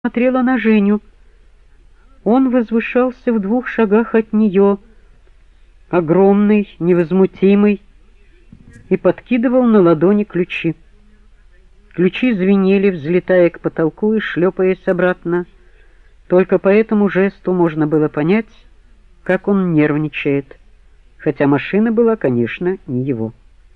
смотрела на Женю. Он возвышался в 2 шагах от нее, огромный, невозмутимый, и подкидывал на ладони ключи. Ключи звенели, взлетая к потолку и шлепаясь обратно. Только по этому жесту можно было понять, как он нервничает, хотя машина была, конечно, не его.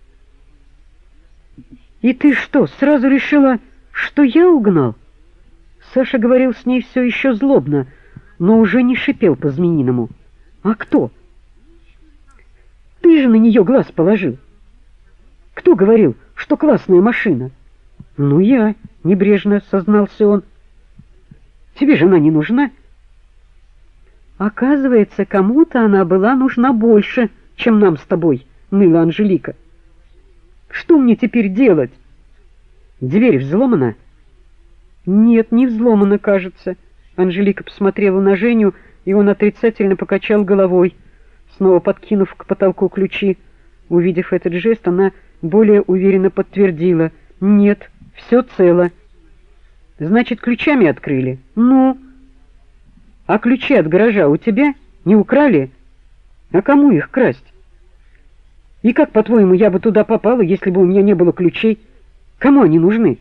«И ты что, сразу решила, что я угнал?» Саша говорил с ней все еще злобно, но уже не шипел по-змеиному. «А кто?» «Ты же на нее глаз положил. Кто говорил, что классная машина?» «Ну, я», — небрежно сознался он. «Тебе же она не нужна». «Оказывается, кому-то она была нужна больше, чем нам с тобой», — ныла Анжелика. «Что мне теперь делать? Дверь взломана?» «Нет, не взломана, кажется». Анжелика посмотрела на Женю, и он отрицательно покачал головой, снова подкинув к потолку ключи. Увидев этот жест, она более уверенно подтвердила: «Нет, все цело». «Значит, ключами открыли?» «Ну? А ключи от гаража у тебя? Не украли? А кому их красть? И как, по-твоему, я бы туда попала, если бы у меня не было ключей? Кому они нужны?»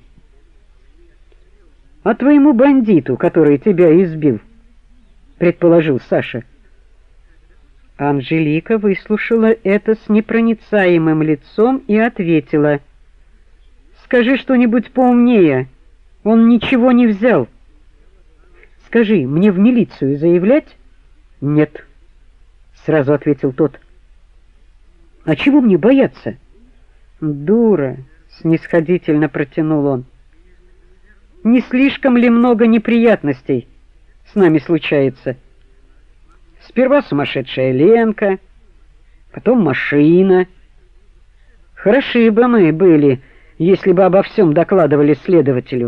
«А твоему бандиту, который тебя избил», — предположил Саша. Анжелика выслушала это с непроницаемым лицом и ответила: «Скажи что-нибудь поумнее. Он ничего не взял». «Скажи, мне в милицию заявлять?» «Нет», — сразу ответил тот. «А чего мне бояться?» «Дура», — снисходительно протянул он. «Не слишком ли много неприятностей с нами случается? Сперва сумасшедшая Ленка, потом машина. Хороши бы мы были, если бы обо всем докладывали следователю.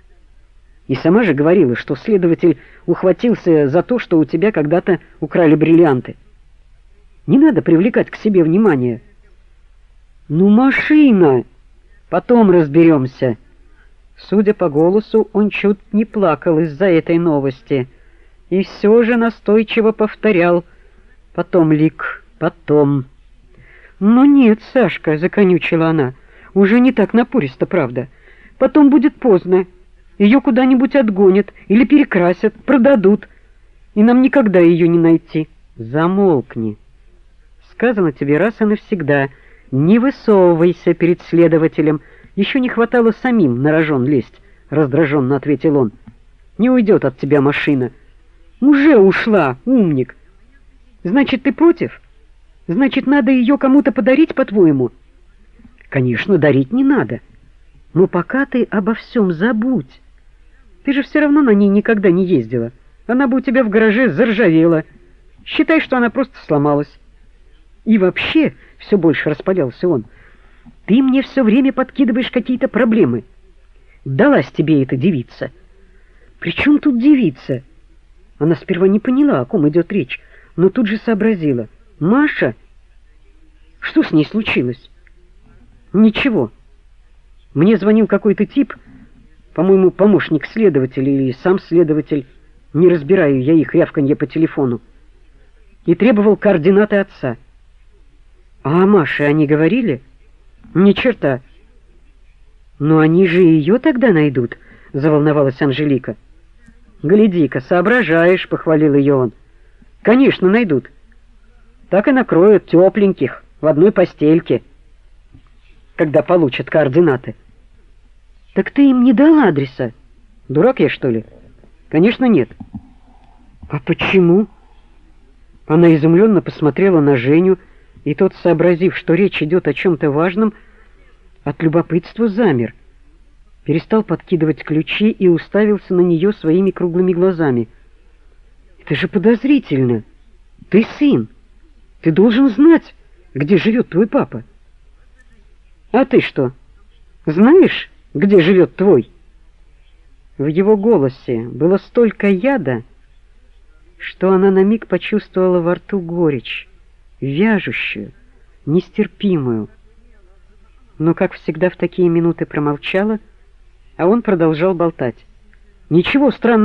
И сама же говорила, что следователь ухватился за то, что у тебя когда-то украли бриллианты. Не надо привлекать к себе внимание». «Ну, машина! Потом разберемся». Судя по голосу, он чуть не плакал из-за этой новости, и все же настойчиво повторял: «Потом, Лик, потом». «Ну нет, Сашка», — законючила она, — «уже не так напористо, правда. Потом будет поздно. Ее куда-нибудь отгонят или перекрасят, продадут, и нам никогда ее не найти». «Замолкни. Сказано тебе раз и навсегда. Не высовывайся перед следователем. Еще не хватало самим на рожон лезть», — раздраженно ответил он. «Не уйдет от тебя машина». «Уже ушла, умник. Значит, ты против? Значит, надо ее кому-то подарить, по-твоему?» «Конечно, дарить не надо. Но пока ты обо всем забудь. Ты же все равно на ней никогда не ездила. Она бы у тебя в гараже заржавела. Считай, что она просто сломалась. И вообще, все больше распалялся он, ты мне все время подкидываешь какие-то проблемы. Далась тебе эта девица». «При чем тут девица?» Она сперва не поняла, о ком идет речь, но тут же сообразила. «Маша? Что с ней случилось?» «Ничего. Мне звонил какой-то тип, по-моему, помощник следователя или сам следователь, не разбираю я их рявканье по телефону, и требовал координаты отца». «А о Маше они говорили?» «Ни черта». «Но они же ее тогда найдут», — заволновалась Анжелика. «Гляди-ка, соображаешь», — похвалил ее он. «Конечно, найдут. Так и накроют тепленьких в одной постельке, когда получат координаты». «Так ты им не дал адреса?» «Дурак я, что ли?» «Конечно, нет». «А почему?» Она изумленно посмотрела на Женю, и тот, сообразив, что речь идет о чем-то важном, от любопытства замер, перестал подкидывать ключи и уставился на нее своими круглыми глазами. «Это же подозрительно! Ты сын! Ты должен знать, где живет твой папа!» «А ты что, знаешь, где живет твой?» В его голосе было столько яда, что она на миг почувствовала во рту горечь, вяжущую, нестерпимую. Но, как всегда в такие минуты, промолчала, а он продолжал болтать. «Ничего странного